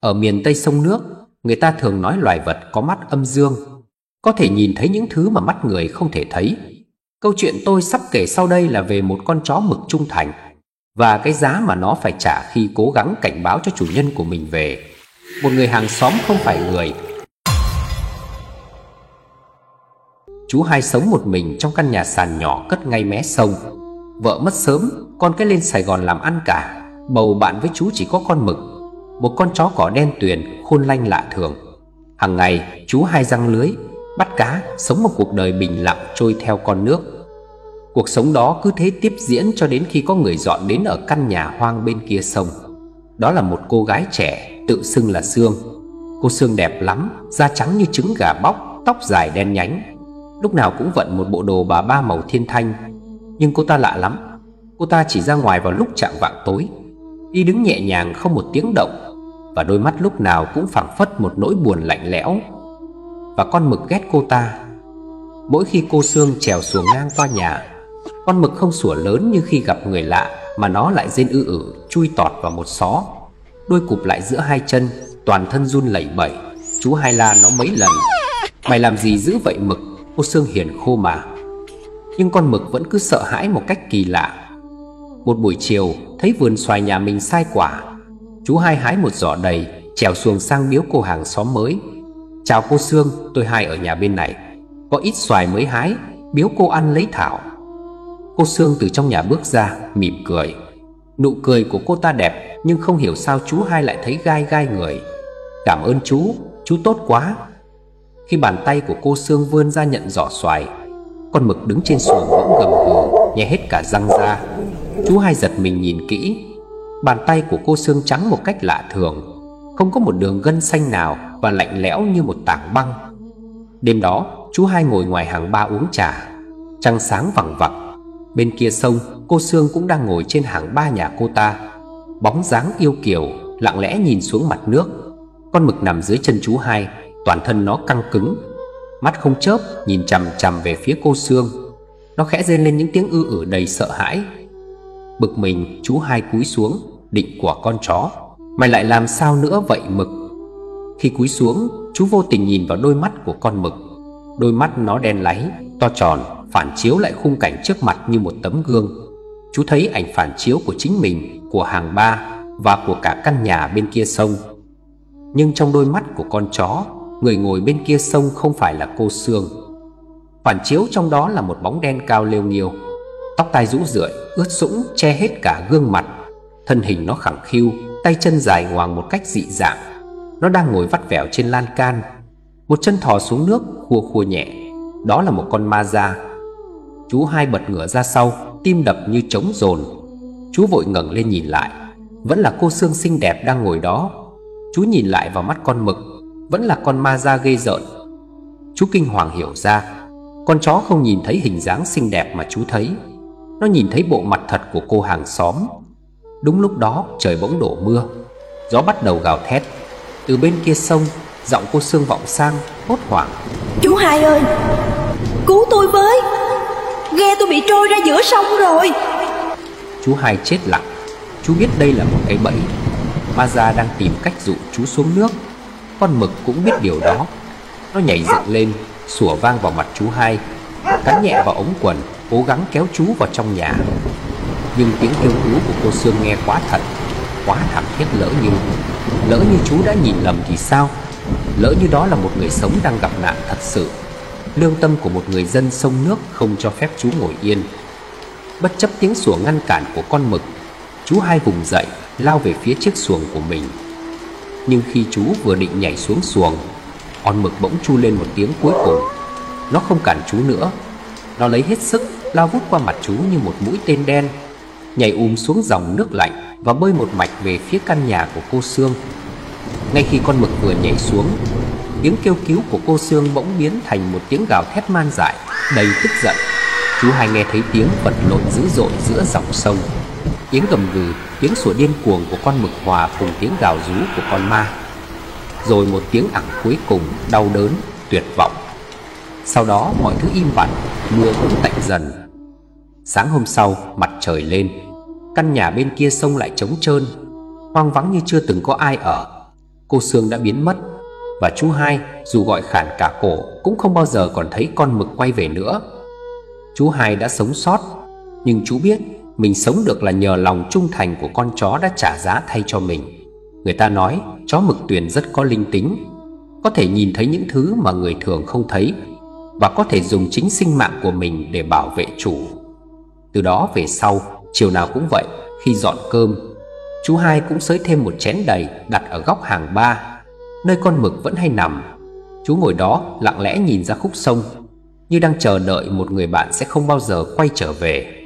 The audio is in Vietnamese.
Ở miền Tây sông nước, người ta thường nói loài vật có mắt âm dương, có thể nhìn thấy những thứ mà mắt người không thể thấy. Câu chuyện tôi sắp kể sau đây là về một con chó mực trung thành và cái giá mà nó phải trả khi cố gắng cảnh báo cho chủ nhân của mình về. Một người hàng xóm không phải người. Chú Hai sống một mình trong căn nhà sàn nhỏ cất ngay mé sông. Vợ mất sớm, con cái lên Sài Gòn làm ăn cả. Bầu bạn với chú chỉ có con Mực, một con chó cỏ đen tuyền khôn lanh lạ thường. Hàng ngày chú Hai giăng lưới, bắt cá, sống một cuộc đời bình lặng trôi theo con nước. Cuộc sống đó cứ thế tiếp diễn cho đến khi có người dọn đến ở căn nhà hoang bên kia sông. Đó là một cô gái trẻ tự xưng là Sương. Cô Sương đẹp lắm, da trắng như trứng gà bóc, tóc dài đen nhánh, lúc nào cũng vận một bộ đồ bà ba màu thiên thanh. Nhưng cô ta lạ lắm. Cô ta chỉ ra ngoài vào lúc chạng vạng tối, đi đứng nhẹ nhàng không một tiếng động, và đôi mắt lúc nào cũng phảng phất một nỗi buồn lạnh lẽo. Và con Mực ghét cô ta. Mỗi khi cô Sương trèo xuồng ngang qua nhà, con Mực không sủa lớn như khi gặp người lạ, mà nó lại rên chui tọt vào một xó, đôi cụp lại giữa hai chân, toàn thân run lẩy bẩy. Chú Hai la nó mấy lần: "Mày làm gì dữ vậy Mực?" Cô Sương hiền khô mà. Nhưng con Mực vẫn cứ sợ hãi một cách kỳ lạ. Một buổi chiều, thấy vườn xoài nhà mình sai quả, chú Hai hái một giỏ đầy, trèo xuồng sang biếu cô hàng xóm mới: "Chào cô Sương, tôi Hai ở nhà bên này, có ít xoài mới hái, biếu cô ăn lấy thảo." Cô Sương từ trong nhà bước ra, mỉm cười. Nụ cười của cô ta đẹp, nhưng không hiểu sao chú Hai lại thấy gai gai người. "Cảm ơn chú tốt quá." Khi bàn tay của cô Sương vươn ra nhận giỏ xoài, con Mực đứng trên xuồng bỗng gầm gừ, nhè hết cả răng ra. Chú Hai giật mình nhìn kỹ. Bàn tay của cô Sương trắng một cách lạ thường, không có một đường gân xanh nào, và lạnh lẽo như một tảng băng. Đêm đó, chú Hai ngồi ngoài hàng ba uống trà. Trăng sáng vằng vặc. Bên kia sông, cô Sương cũng đang ngồi trên hàng ba nhà cô ta, bóng dáng yêu kiều, lặng lẽ nhìn xuống mặt nước. Con Mực nằm dưới chân chú Hai, toàn thân nó căng cứng, mắt không chớp nhìn chằm chằm về phía cô Sương. Nó khẽ rên lên những tiếng đầy sợ hãi. Bực mình, chú Hai cúi xuống, định của con chó: "Mày lại làm sao nữa vậy Mực?" Khi cúi xuống, chú vô tình nhìn vào đôi mắt của con Mực. Đôi mắt nó đen láy, to tròn, phản chiếu lại khung cảnh trước mặt như một tấm gương. Chú thấy ảnh phản chiếu của chính mình, của hàng ba và của cả căn nhà bên kia sông. Nhưng trong đôi mắt của con chó, người ngồi bên kia sông không phải là cô Sương. Phản chiếu trong đó là một bóng đen cao lêu nghêu, tóc tai rũ rượi, ướt sũng che hết cả gương mặt. Thân hình nó khẳng khiu, tay chân dài ngoằng một cách dị dạng. Nó đang ngồi vắt vẻo trên lan can, một chân thò xuống nước khua khua nhẹ. Đó là một con ma da. Chú Hai bật ngửa ra sau, tim đập như trống dồn. Chú vội ngẩng lên nhìn lại. Vẫn là cô Sương xinh đẹp đang ngồi đó. Chú nhìn lại vào mắt con Mực, vẫn là con ma da ghê rợn. Chú kinh hoàng hiểu ra, con chó không nhìn thấy hình dáng xinh đẹp mà chú thấy. Nó nhìn thấy bộ mặt thật của cô hàng xóm. Đúng lúc đó trời bỗng đổ mưa, gió bắt đầu gào thét. Từ bên kia sông, giọng cô Sương vọng sang, hốt hoảng: "Chú Hai ơi, cứu tôi với, ghe tôi bị trôi ra giữa sông rồi." Chú Hai chết lặng. Chú biết đây là một cái bẫy. Ma da đang tìm cách dụ chú xuống nước. Con Mực cũng biết điều đó. Nó nhảy dựng lên, sủa vang vào mặt chú Hai, cắn nhẹ vào ống quần, cố gắng kéo chú vào trong nhà. Nhưng tiếng kêu cứu của cô Sương nghe quá thật, quá thảm thiết. Lỡ như chú đã nhìn lầm thì sao? Lỡ như đó là một người sống đang gặp nạn thật sự. Lương tâm của một người dân sông nước không cho phép chú ngồi yên. Bất chấp tiếng sủa ngăn cản của con Mực, chú Hai vùng dậy, lao về phía chiếc xuồng của mình. Nhưng khi chú vừa định nhảy xuống xuồng, con Mực bỗng tru lên một tiếng cuối cùng. Nó không cản chú nữa. Nó lấy hết sức lao vút qua mặt chú như một mũi tên đen, nhảy xuống dòng nước lạnh và bơi một mạch về phía căn nhà của cô Sương. Ngay khi con Mực vừa nhảy xuống, tiếng kêu cứu của cô Sương bỗng biến thành một tiếng gào thét man dại, đầy tức giận. Chú Hai nghe thấy tiếng vật lộn dữ dội giữa dòng sông. Tiếng gầm gừ, tiếng sủa điên cuồng của con Mực hòa cùng tiếng gào rú của con ma. Rồi một tiếng ẳng cuối cùng, đau đớn, tuyệt vọng. Sau đó mọi thứ im bặt, mưa cũng tạnh dần. Sáng hôm sau, mặt trời lên. Căn nhà bên kia sông lại trống trơn, hoang vắng như chưa từng có ai ở. cô Sương đã biến mất, và chú Hai dù gọi khản cả cổ cũng không bao giờ còn thấy con mực quay về nữa. Chú Hai đã sống sót, nhưng chú biết mình sống được là nhờ lòng trung thành của con chó đã trả giá thay cho mình. Người ta nói chó mực tuyền rất có linh tính, có thể nhìn thấy những thứ mà người thường không thấy, và có thể dùng chính sinh mạng của mình để bảo vệ chủ. Từ đó về sau, chiều nào cũng vậy, khi dọn cơm, chú Hai cũng xới thêm một chén đầy đặt ở góc hàng ba, nơi con mực vẫn hay nằm. Chú ngồi đó lặng lẽ nhìn ra khúc sông, như đang chờ đợi một người bạn sẽ không bao giờ quay trở về.